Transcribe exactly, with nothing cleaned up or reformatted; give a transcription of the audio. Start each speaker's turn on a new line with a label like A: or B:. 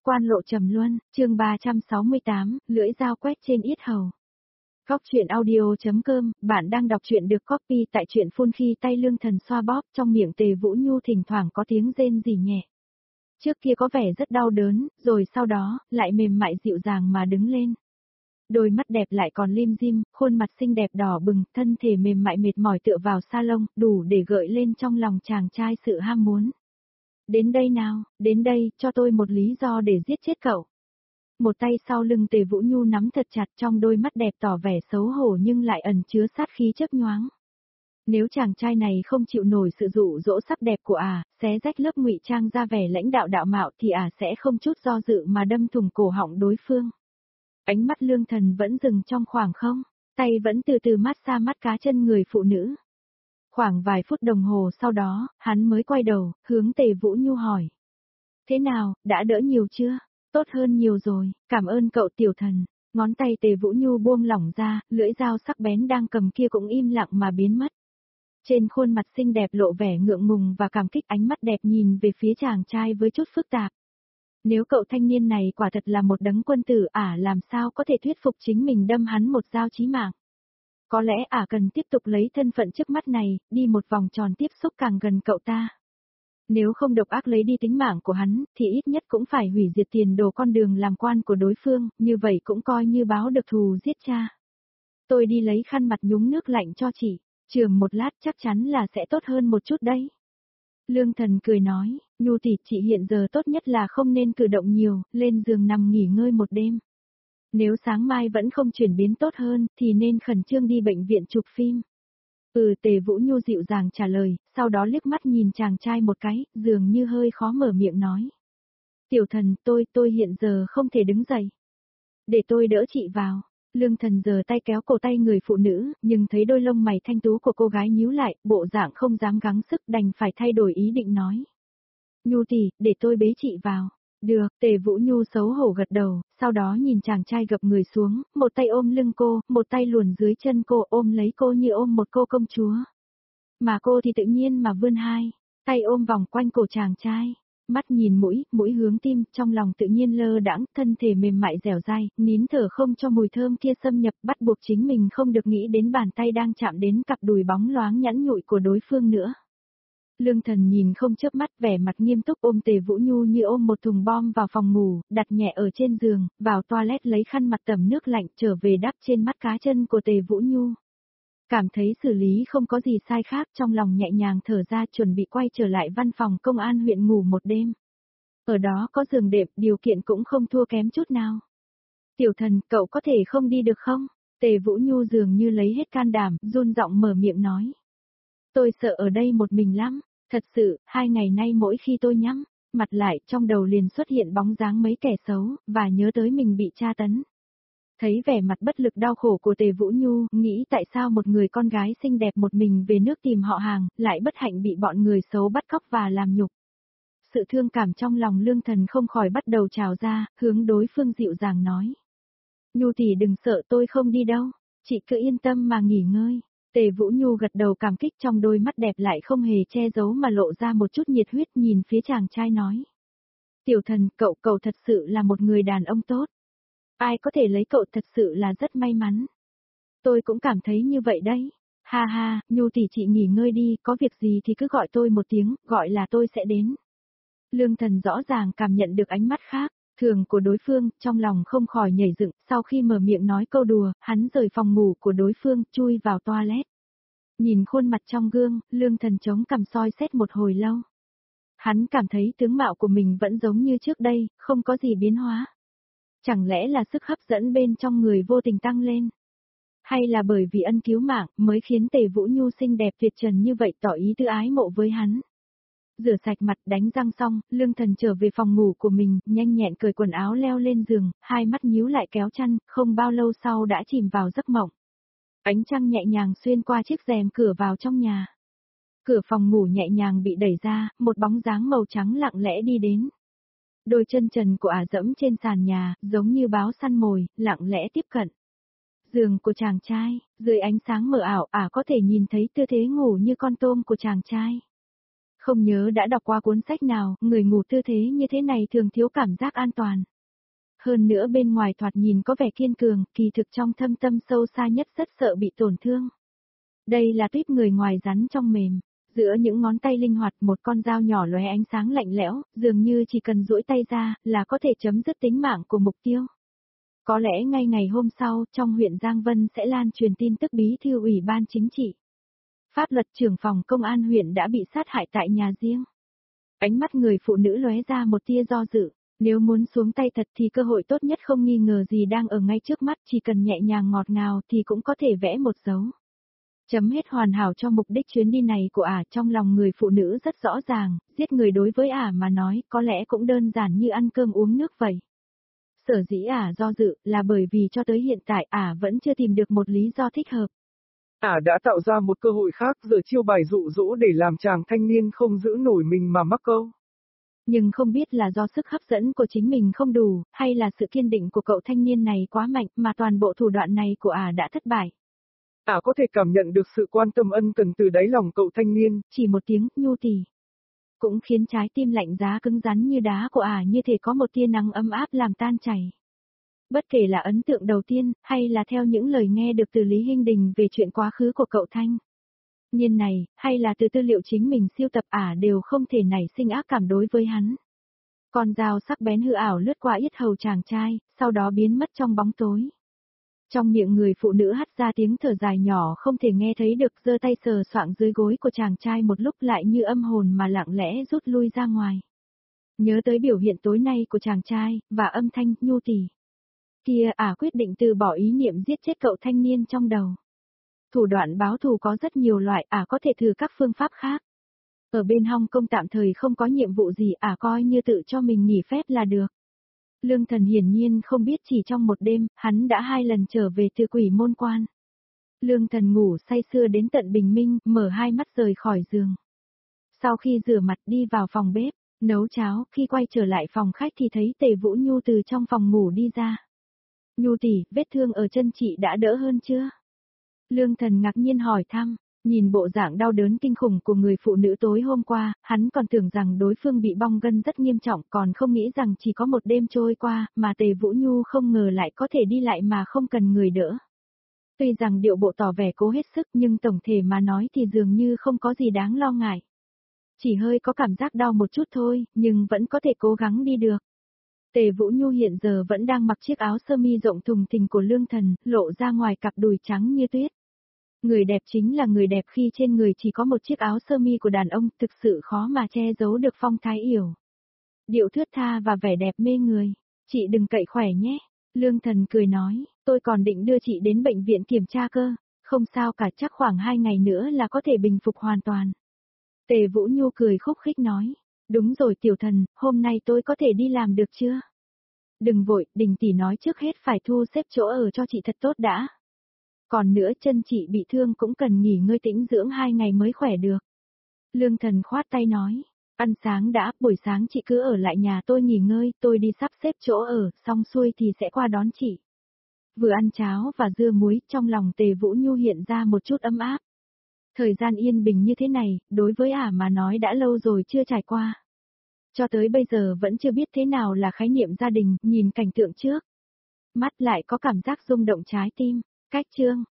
A: Quan lộ trầm luân, chương ba trăm sáu mươi tám, lưỡi dao quét trên yết hầu. Góc truyện audio.com, bạn đang đọc truyện được copy tại truyện phun khi tay Lương Thần xoa bóp trong miệng Tề Vũ Nhu thỉnh thoảng có tiếng rên rỉ nhẹ. Trước kia có vẻ rất đau đớn, rồi sau đó, lại mềm mại dịu dàng mà đứng lên. Đôi mắt đẹp lại còn lim dim, khuôn mặt xinh đẹp đỏ bừng, thân thể mềm mại mệt mỏi tựa vào sa lông, đủ để gợi lên trong lòng chàng trai sự ham muốn. Đến đây nào, đến đây, cho tôi một lý do để giết chết cậu. Một tay sau lưng Tề Vũ Nhu nắm thật chặt, trong đôi mắt đẹp tỏ vẻ xấu hổ nhưng lại ẩn chứa sát khí chớp nhoáng. Nếu chàng trai này không chịu nổi sự dụ dỗ sắc đẹp của ả, xé rách lớp ngụy trang ra vẻ lãnh đạo đạo mạo thì ả sẽ không chút do dự mà đâm thủng cổ họng đối phương. Ánh mắt Lương Thần vẫn dừng trong khoảng không, tay vẫn từ từ mát xa mắt cá chân người phụ nữ. Khoảng vài phút đồng hồ sau đó, hắn mới quay đầu, hướng Tề Vũ Nhu hỏi. Thế nào, đã đỡ nhiều chưa? Tốt hơn nhiều rồi, cảm ơn cậu tiểu thần. Ngón tay Tề Vũ Nhu buông lỏng ra, lưỡi dao sắc bén đang cầm kia cũng im lặng mà biến mất. Trên khuôn mặt xinh đẹp lộ vẻ ngượng ngùng và cảm kích, ánh mắt đẹp nhìn về phía chàng trai với chút phức tạp. Nếu cậu thanh niên này quả thật là một đấng quân tử, ả làm sao có thể thuyết phục chính mình đâm hắn một dao chí mạng. Có lẽ ả cần tiếp tục lấy thân phận trước mắt này, đi một vòng tròn tiếp xúc càng gần cậu ta. Nếu không độc ác lấy đi tính mạng của hắn, thì ít nhất cũng phải hủy diệt tiền đồ con đường làm quan của đối phương, như vậy cũng coi như báo được thù giết cha. Tôi đi lấy khăn mặt nhúng nước lạnh cho chị, chườm một lát chắc chắn là sẽ tốt hơn một chút đấy. Lương Thần cười nói, Nhu tỷ, chị hiện giờ tốt nhất là không nên cử động nhiều, lên giường nằm nghỉ ngơi một đêm. Nếu sáng mai vẫn không chuyển biến tốt hơn, thì nên khẩn trương đi bệnh viện chụp phim. Ừ, Tề Vũ Nhu dịu dàng trả lời, sau đó liếc mắt nhìn chàng trai một cái, dường như hơi khó mở miệng nói. Tiểu thần, tôi, tôi hiện giờ không thể đứng dậy. Để tôi đỡ chị vào. Lương Thần giơ tay kéo cổ tay người phụ nữ, nhưng thấy đôi lông mày thanh tú của cô gái nhíu lại, bộ dạng không dám gắng sức, đành phải thay đổi ý định nói. Nhu tỷ, để tôi bế chị vào. Được, Tề Vũ Nhu xấu hổ gật đầu, sau đó nhìn chàng trai gập người xuống, một tay ôm lưng cô, một tay luồn dưới chân cô, ôm lấy cô như ôm một cô công chúa. Mà cô thì tự nhiên mà vươn hai tay ôm vòng quanh cổ chàng trai, mắt nhìn mũi, mũi hướng tim, trong lòng tự nhiên lơ đãng, thân thể mềm mại dẻo dai, nín thở không cho mùi thơm kia xâm nhập, bắt buộc chính mình không được nghĩ đến bàn tay đang chạm đến cặp đùi bóng loáng nhẵn nhụi của đối phương nữa. Lương Thần nhìn không chớp mắt, vẻ mặt nghiêm túc ôm Tề Vũ Nhu như ôm một thùng bom vào phòng ngủ, đặt nhẹ ở trên giường, vào toilet lấy khăn mặt tẩm nước lạnh trở về đắp trên mắt cá chân của Tề Vũ Nhu. Cảm thấy xử lý không có gì sai khác, trong lòng nhẹ nhàng thở ra, chuẩn bị quay trở lại văn phòng công an huyện ngủ một đêm. Ở đó có giường đệm, điều kiện cũng không thua kém chút nào. Tiểu thần, cậu có thể không đi được không? Tề Vũ Nhu dường như lấy hết can đảm, run giọng mở miệng nói. Tôi sợ ở đây một mình lắm. Thật sự, hai ngày nay mỗi khi tôi nhắm mặt lại, trong đầu liền xuất hiện bóng dáng mấy kẻ xấu, và nhớ tới mình bị tra tấn. Thấy vẻ mặt bất lực đau khổ của Tề Vũ Nhu, nghĩ tại sao một người con gái xinh đẹp một mình về nước tìm họ hàng, lại bất hạnh bị bọn người xấu bắt cóc và làm nhục. Sự thương cảm trong lòng Lương Thần không khỏi bắt đầu trào ra, hướng đối phương dịu dàng nói. Nhu tỷ đừng sợ, tôi không đi đâu, chị cứ yên tâm mà nghỉ ngơi. Tề Vũ Nhu gật đầu cảm kích, trong đôi mắt đẹp lại không hề che giấu mà lộ ra một chút nhiệt huyết, nhìn phía chàng trai nói. Tiểu thần, cậu, cậu thật sự là một người đàn ông tốt. Ai có thể lấy cậu thật sự là rất may mắn. Tôi cũng cảm thấy như vậy đấy. Ha ha, Nhu tỷ chị nghỉ ngơi đi, có việc gì thì cứ gọi tôi một tiếng, gọi là tôi sẽ đến. Lương Thần rõ ràng cảm nhận được ánh mắt khác thường của đối phương, trong lòng không khỏi nhảy dựng, sau khi mở miệng nói câu đùa, hắn rời phòng ngủ của đối phương, chui vào toilet. Nhìn khuôn mặt trong gương, Lương Thần chống cằm soi xét một hồi lâu. Hắn cảm thấy tướng mạo của mình vẫn giống như trước đây, không có gì biến hóa. Chẳng lẽ là sức hấp dẫn bên trong người vô tình tăng lên? Hay là bởi vì ân cứu mạng mới khiến Tề Vũ Nhu xinh đẹp tuyệt trần như vậy tỏ ý tư ái mộ với hắn? Rửa sạch mặt, đánh răng xong, Lương Thần trở về phòng ngủ của mình, nhanh nhẹn cởi quần áo leo lên giường, hai mắt nhíu lại kéo chăn, không bao lâu sau đã chìm vào giấc mộng. Ánh trăng nhẹ nhàng xuyên qua chiếc rèm cửa vào trong nhà. Cửa phòng ngủ nhẹ nhàng bị đẩy ra, một bóng dáng màu trắng lặng lẽ đi đến. Đôi chân trần của ả dẫm trên sàn nhà, giống như báo săn mồi, lặng lẽ tiếp cận. Giường của chàng trai, dưới ánh sáng mờ ảo, ả có thể nhìn thấy tư thế ngủ như con tôm của chàng trai. Không nhớ đã đọc qua cuốn sách nào, người ngủ tư thế như thế này thường thiếu cảm giác an toàn. Hơn nữa bên ngoài thoạt nhìn có vẻ kiên cường, kỳ thực trong thâm tâm sâu xa nhất rất sợ bị tổn thương. Đây là tuyếp người ngoài rắn trong mềm. Giữa những ngón tay linh hoạt một con dao nhỏ lóe ánh sáng lạnh lẽo, dường như chỉ cần duỗi tay ra là có thể chấm dứt tính mạng của mục tiêu. Có lẽ ngay ngày hôm sau, trong huyện Giang Vân sẽ lan truyền tin tức bí thư ủy ban chính trị. Pháp luật trưởng phòng công an huyện đã bị sát hại tại nhà riêng. Ánh mắt người phụ nữ lóe ra một tia do dự. Nếu muốn xuống tay thật thì cơ hội tốt nhất không nghi ngờ gì đang ở ngay trước mắt, chỉ cần nhẹ nhàng ngọt ngào thì cũng có thể vẽ một dấu. Chấm hết hoàn hảo cho mục đích chuyến đi này của ả. Trong lòng người phụ nữ rất rõ ràng, giết người đối với ả mà nói có lẽ cũng đơn giản như ăn cơm uống nước vậy. Sở dĩ ả do dự là bởi vì cho tới hiện tại ả vẫn chưa tìm được một lý do thích hợp.
B: Ả đã tạo ra một cơ hội khác, giờ chiêu bài dụ dỗ để làm chàng thanh niên không giữ nổi mình mà mắc câu.
A: Nhưng không biết là do sức hấp dẫn của chính mình không đủ, hay là sự kiên định của cậu thanh niên này quá mạnh mà toàn bộ thủ đoạn này của ả đã thất bại.
B: Ả có thể cảm nhận được sự quan tâm ân cần từ đáy lòng cậu thanh niên.
A: Chỉ một tiếng nhu tì cũng khiến trái tim lạnh giá cứng rắn như đá của ả như thể có một tia nắng ấm áp làm tan chảy. Bất kể là ấn tượng đầu tiên, hay là theo những lời nghe được từ Lý Hinh Đình về chuyện quá khứ của cậu Thanh niên này, hay là từ tư liệu chính mình siêu tập, ả đều không thể nảy sinh ác cảm đối với hắn. Con dao sắc bén hư ảo lướt qua yết hầu chàng trai, sau đó biến mất trong bóng tối. Trong miệng người phụ nữ hắt ra tiếng thở dài nhỏ không thể nghe thấy được, giơ tay sờ soạng dưới gối của chàng trai một lúc lại như âm hồn mà lặng lẽ rút lui ra ngoài. Nhớ tới biểu hiện tối nay của chàng trai, và âm thanh nhu tỉ kia, ả quyết định từ bỏ ý niệm giết chết cậu thanh niên trong đầu. Thủ đoạn báo thù có rất nhiều loại, ả có thể thử các phương pháp khác. Ở bên Hong Kong tạm thời không có nhiệm vụ gì, ả coi như tự cho mình nghỉ phép là được. Lương Thần hiển nhiên không biết chỉ trong một đêm, hắn đã hai lần trở về từ Quỷ Môn Quan. Lương Thần ngủ say sưa đến tận bình minh, mở hai mắt rời khỏi giường. Sau khi rửa mặt đi vào phòng bếp, nấu cháo, khi quay trở lại phòng khách thì thấy Tề Vũ Nhu từ trong phòng ngủ đi ra. Nhu tỷ, vết thương ở chân chị đã đỡ hơn chưa? Lương Thần ngạc nhiên hỏi thăm, nhìn bộ dạng đau đớn kinh khủng của người phụ nữ tối hôm qua, hắn còn tưởng rằng đối phương bị bong gân rất nghiêm trọng, còn không nghĩ rằng chỉ có một đêm trôi qua, mà Tề Vũ Nhu không ngờ lại có thể đi lại mà không cần người đỡ. Tuy rằng điệu bộ tỏ vẻ cố hết sức nhưng tổng thể mà nói thì dường như không có gì đáng lo ngại. Chỉ hơi có cảm giác đau một chút thôi, nhưng vẫn có thể cố gắng đi được. Tề Vũ Nhu hiện giờ vẫn đang mặc chiếc áo sơ mi rộng thùng thình của Lương Thần, lộ ra ngoài cặp đùi trắng như tuyết. Người đẹp chính là người đẹp khi trên người chỉ có một chiếc áo sơ mi của đàn ông, thực sự khó mà che giấu được phong thái yểu điệu thướt tha và vẻ đẹp mê người. Chị đừng cậy khỏe nhé. Lương Thần cười nói, tôi còn định đưa chị đến bệnh viện kiểm tra cơ, không sao cả, chắc khoảng hai ngày nữa là có thể bình phục hoàn toàn. Tề Vũ Nhu cười khúc khích nói, đúng rồi tiểu thần, hôm nay tôi có thể đi làm được chưa? Đừng vội, Đình tỷ nói trước hết phải thu xếp chỗ ở cho chị thật tốt đã. Còn nữa chân chị bị thương cũng cần nghỉ ngơi tĩnh dưỡng hai ngày mới khỏe được. Lương Thần khoát tay nói, ăn sáng đã, buổi sáng chị cứ ở lại nhà tôi nghỉ ngơi, tôi đi sắp xếp chỗ ở, xong xuôi thì sẽ qua đón chị. Vừa ăn cháo và dưa muối, trong lòng Tề Vũ Nhu hiện ra một chút ấm áp. Thời gian yên bình như thế này, đối với ả mà nói đã lâu rồi chưa trải qua. Cho tới bây giờ vẫn chưa biết thế nào là khái niệm gia đình, nhìn cảnh tượng trước. Mắt lại có cảm giác rung động trái tim. Cách chương